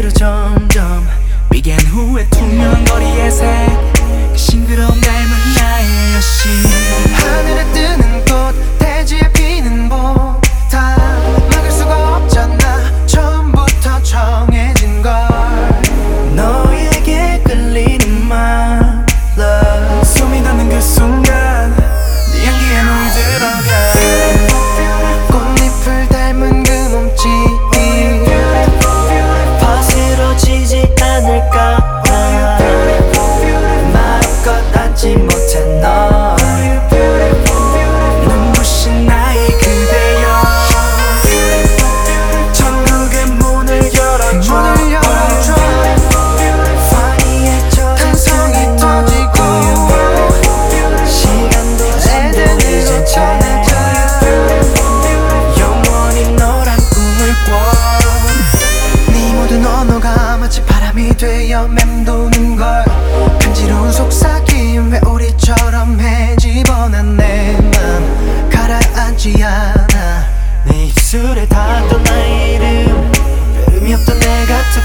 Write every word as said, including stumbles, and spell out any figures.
물들어 점점 비겐 후에 투명한 거리의 새 그 싱그러움 닮은 나의 여신. 하늘에 뜨는 꽃 대지에 피는 봄 다 막을 수가 없잖아. 처음부터 정해진 걸 너에게 끌리는 my love. 숨이 닿는 그 순간 네 향기에 물들어가. 꽃잎을 닮은 그 몸짓이 거스러지지 않을까. 마음껏 안지 못한 너 눈부신 나의 그대여. 천국의 문을 열어줘. 문을 열어줘. 파리의 탄성이 터지고 시간도 전부 잊은 채 영원히 너란 꿈을 꿔. 네 모든 언어가 마치 바람이 되어 맴도는 걸 간지러운 속삭임. 왜 우리처럼 해집어난 내 맘 가라앉지 않아. 내 입술에 닿았던 나의 이름 별음이 없던 내 같은